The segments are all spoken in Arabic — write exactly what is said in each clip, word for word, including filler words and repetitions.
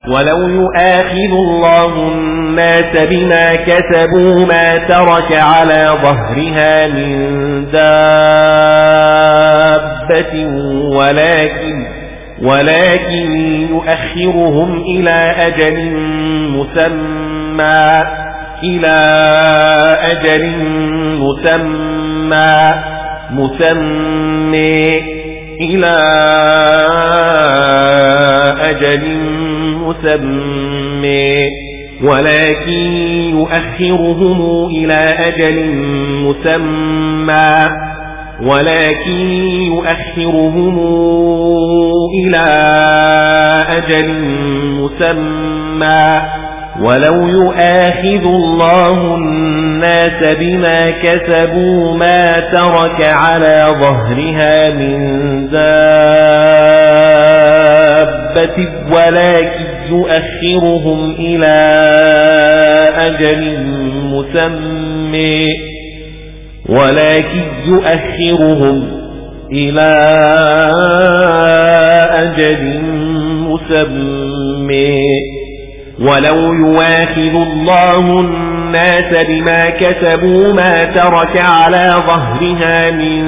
ولو يؤاخذ الله الناس بما كسبوا ما ترك على ظهرها من دابة ولكن ولكن يؤخرهم إلى أجل مسمى إلى أجل مسمى مسمى إلى أجل مسمى ولكن يؤخرهم إلى أجل مسمى ولكن يؤخرهم إلى أجل مسمى ولو يؤاخذ الله الناس بما كسبوا ما ترك على ظهرها من دابة ولكن يؤخرهم إلى أجل مسمى ولكن يؤخرهم إلى أجل مسمى ولو يواخذ الله الناس بما كسبوا ما ترك على ظهرها من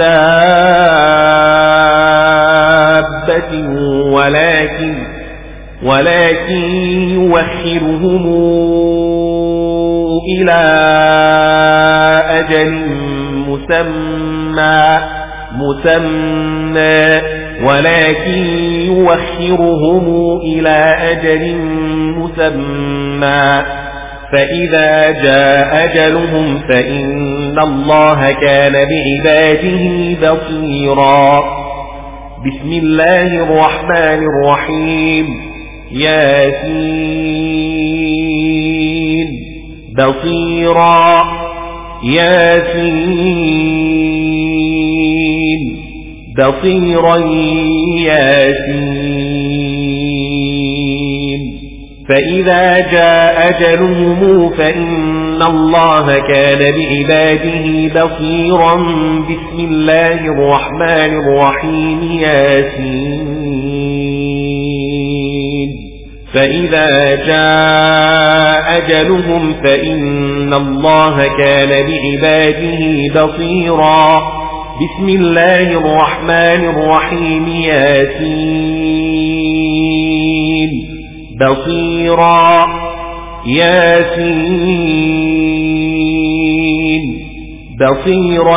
دابة ولكن ولكن يوخرهم إلى أجل مسمى مسمى ولكن يوخرهم إلى أجل مسمى فإذا جاء أجلهم فإن الله كان بعباده بصيرا. بسم الله الرحمن الرحيم. ياسين بصيرا ياسين بصيرا ياسين فإذا جاء أجلهم فإن الله كان بعباده بصيرا. بسم الله الرحمن الرحيم. ياسين فإذا جاء أجلهم فإن الله كان بعباده بصيرا. بسم الله الرحمن الرحيم. ياسين بصيرا ياسين بصيرا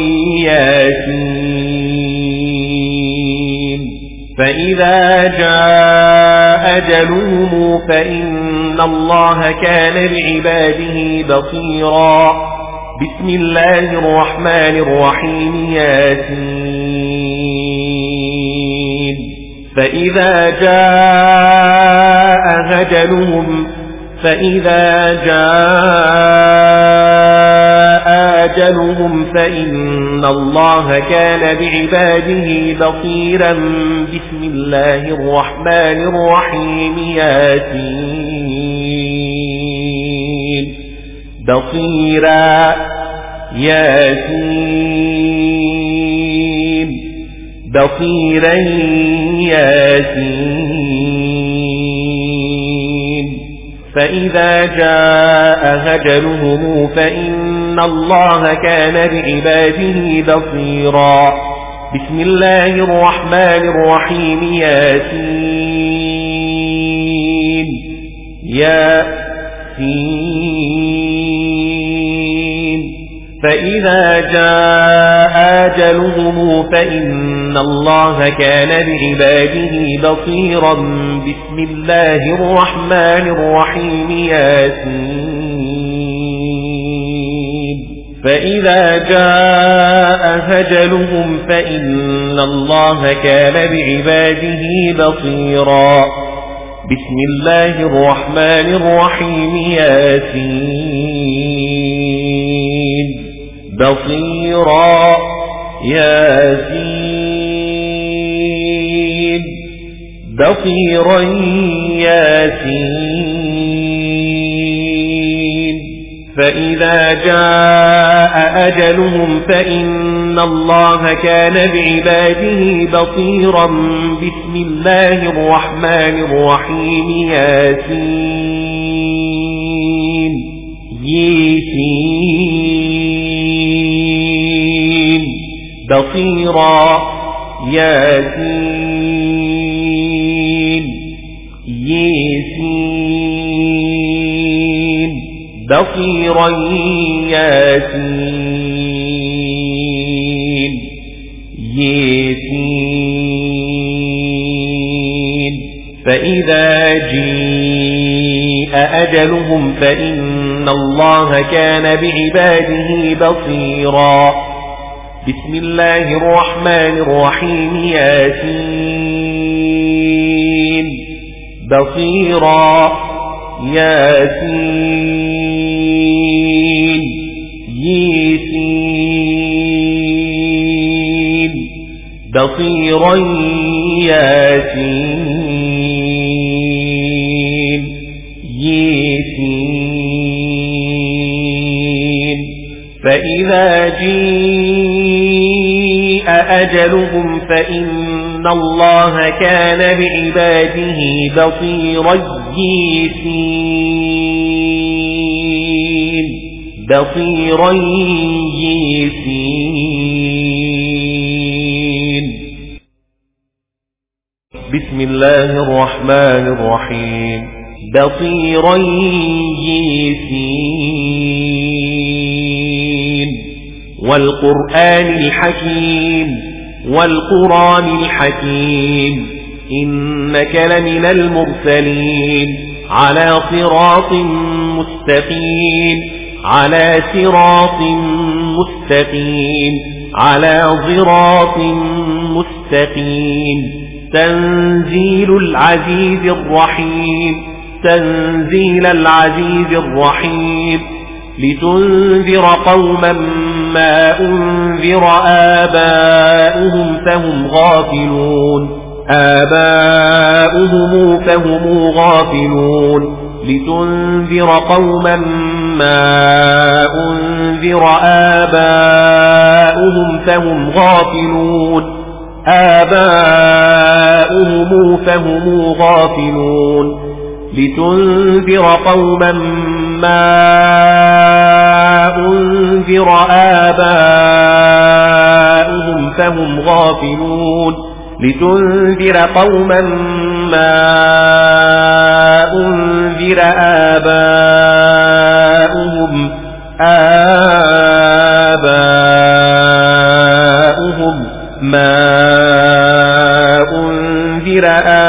ياسين فإذا جاء أجلهم فإن الله كان بعباده بصيرا. بسم الله الرحمن الرحيم. ياسين فإذا جاء أجلهم فإذا جاء أجلهم فإن الله كان بعباده بصيرا. بسم الله الرحمن الرحيم. ياسين بصيرا ياسين بصيرا ياسين فإذا جاء أجلهم فإن الله كان بعباده بصيرا. بسم الله الرحمن الرحيم. ياسين ياسين فإذا جاء أجلهم فإن الله كان بعباده بصيرا. بسم الله الرحمن الرحيم. ياسين فإذا جاء أجلهم فإن الله كان بعباده بصيرا. بسم الله الرحمن الرحيم. ياسين بصيرا ياسين بصيرا ياسين فإذا جاء أجلهم فإن الله كان بعباده بصيرا. بسم الله الرحمن الرحيم ياسين ياسين بصيرا ياسين ياسين بصيرا ياسين ياسين فإذا جاء أجلهم فإن الله كان بعباده بصيرا. بسم الله الرحمن الرحيم ياسين بصيرا ياسين ياسين بصيرا ياسين ياسين فإذا جاء أجلهم فإن الله كان بعباده بصيرا ياسين بصيرا ياسين. بسم الله الرحمن الرحيم بصيرا ياسين والقرآن الحكيم والقرآن الحكيم إنك لمن المرسلين على صراط مستقيم على صراط مستقيم على صراط مستقيم. تنزيل العزيز الرحيم تنزيل العزيز الرحيم لتنذر قوما ما أنذر آباؤهم فهم غافلون آباؤهم فهم غافلون لتنذر قوما ما أنذر آباؤهم فهم غافلون آباؤهم فهم غافلون لتنذر قوما ما أنذر آباؤهم فهم غافلون لتنذر قوما ما أنذر آباؤهم آباؤهم ما أنذر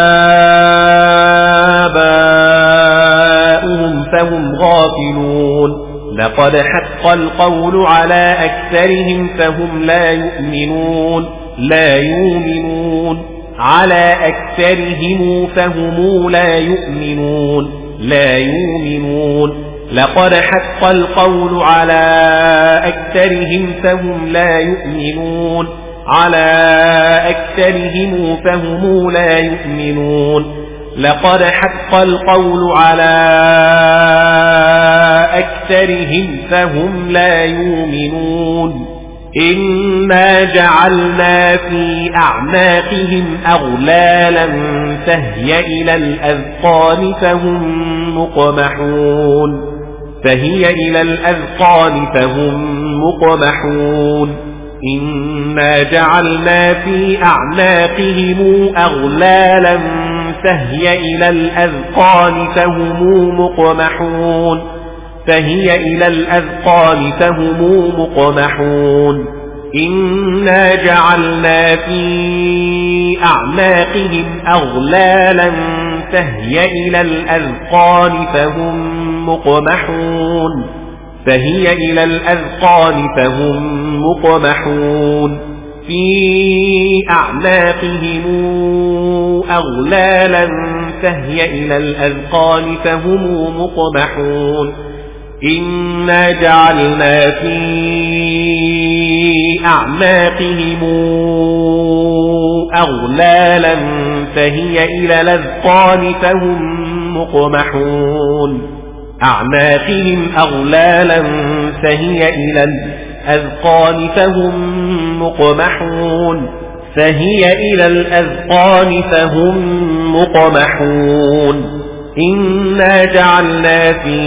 آباؤهم فهم غافلون. لقد حق القول على أكثرهم فهم لا يؤمنون لا يؤمنون على أكثرهم فهم لا يؤمنون لا يؤمنون. لقد حق القول على أكثرهم فهم لا يؤمنون على أكثرهم فهم لا يؤمنون. لقد حق القول على أكثرهم فهم لا يؤمنون. إنا جعلنا في أعناقهم أغلالا فهي إلى الأذقان فهم مقمحون فهي إلى الأذقان فهم مقمحون. إنا جعلنا في أعناقهم أغلالا فهي إلى الأذقان فهم مقمحون فهي إلى الأذقان فهم مقمحون. إنا جعلنا في أعناقهم أغلالا فهي إلى الأذقان فهم مقمحون فهي إلى الأذقان فهم مقمحون. في أعناقهم أغلالا فهي إلى الأذقان فهم مقمحون. إنا جعلنا في أعناقهم أغلالا فهي إلى الأذقان فهم مقمحون أعناقهم أغلالا فهي إلى الأذقان فهم مقمحون فهي إلى الأذقان فهم مقمحون إنا جعلنا في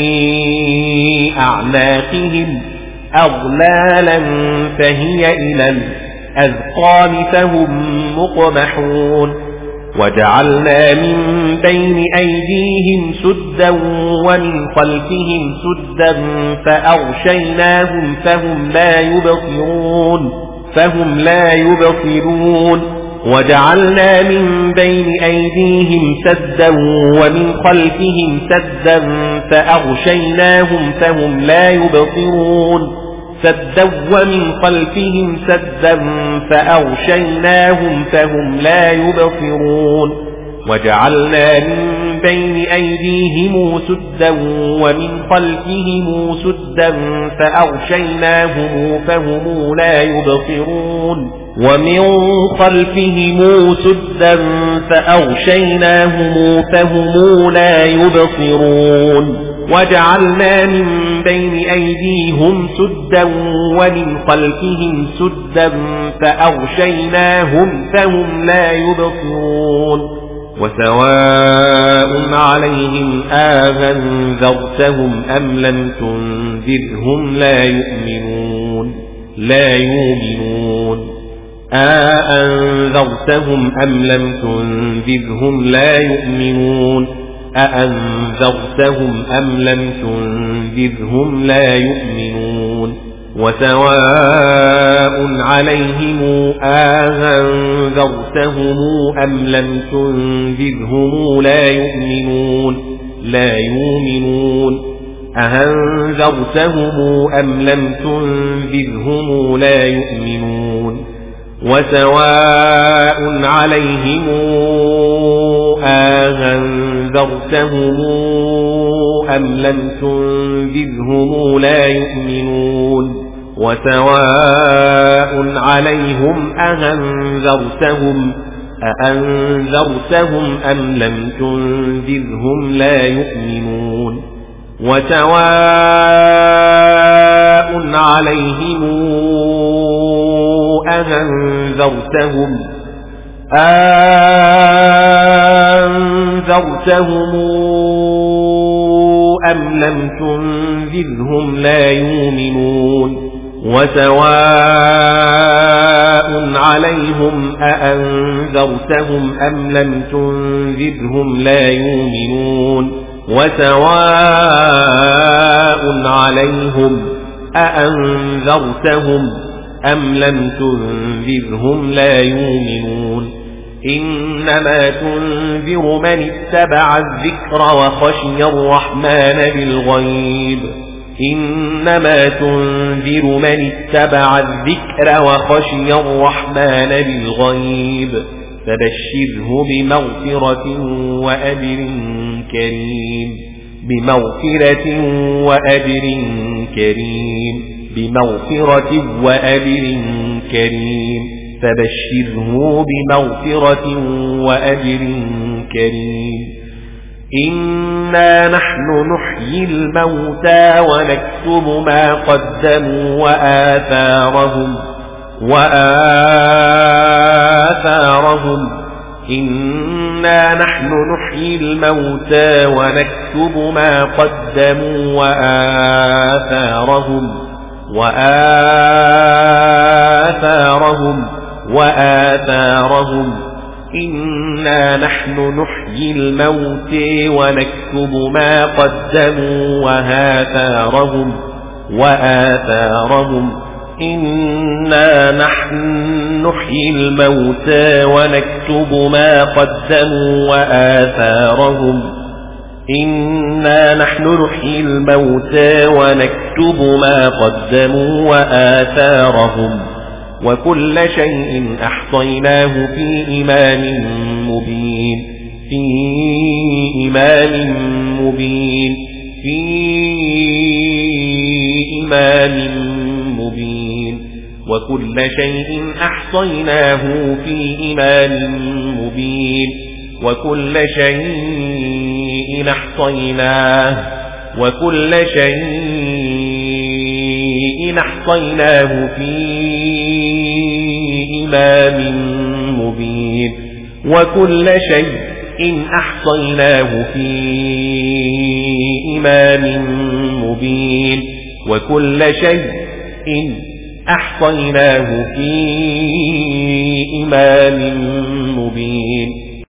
أعناقهم أغلالا فهي إلى الأذقان فهم مقمحون وجعلنا من بين أيديهم سدا ومن خلفهم سدا فأغشيناهم فهم لا يبصرون فهم لا يبصرون وجعلنا من بين أيديهم سدا ومن خلفهم سدا فأغشيناهم فهم لا يبصرون سدا ومن خلفهم سدا فأغشيناهم فهم لا يبصرون وجعلنا من بين أيديهم سدا ومن خلفهم سدا فأغشيناهم فهم لا يبصرون ومن خلفهم سدا فأغشيناهم فهم لا يبصرون وجعلنا من بين أيديهم سدا ومن خلفهم سدا فأغشيناهم فهم لا يبصرون وسواء عليهم آذنذرتهم أم لم تنذرهم لا يؤمنون لا يؤمنون أأنذرتهم أم لم تنذرهم لا يؤمنون أأنذرتهم أم لم تنذرهم لا يؤمنون وسواء عليهم أأنذرتهم أم لم تنذرهم لا يؤمنون لا يؤمنون أأنذرتهم أم لم تنذرهم لا يؤمنون وسواء عليهم أأنذرتهم أم لم تنذرهم لا يؤمنون وسواء عليهم أأنذرتهم أأنذرتهم أم لم تنذرهم لا يؤمنون وسواء عليهم أأنذرتهم أأنذرتهم أم لم تنذرهم لا يؤمنون وسواء عليهم أأنذرتهم أم لم تنذرهم لا يؤمنون وسواء عليهم أأنذرتهم أم لم تنذرهم لا يؤمنون إنما تنذر من اتبع الذكر وخشي الرحمن بالغيب إنما تنذر من اتبع الذكر وخشي الرحمن بالغيب فبشره بمغفرة وأجر كريم بمغفرة وأجر كريم بمغفرة وأجر كريم فبشره بمغفرة وأجر كريم إنا نحن نحيي الموتى ونكتب ما قدموا وآثارهم وآثارهم إنا نحن نحيي الموتى ونكتب ما قدموا وآثارهم وآثارهم وآثارهم إنا نحن نحيي الموتى ونكتب ما قدموا وآثارهم وآثارهم إنا نحن نحيي الموتى ونكتب ما قدموا وآثارهم إنا نحن نحيي الموتى ونكتب ما قدموا وآثارهم وكل شيء أحصيناه في إمام مبين في إمام مبين في إمام مبين وكل شيء أحصيناه في إمام مبين وكل شيء أحصيناه وكل شيء أحصيناه في إمام مبين وكل شيء أحصيناه في إمام مبين وكل شيء أحصيناه في إمام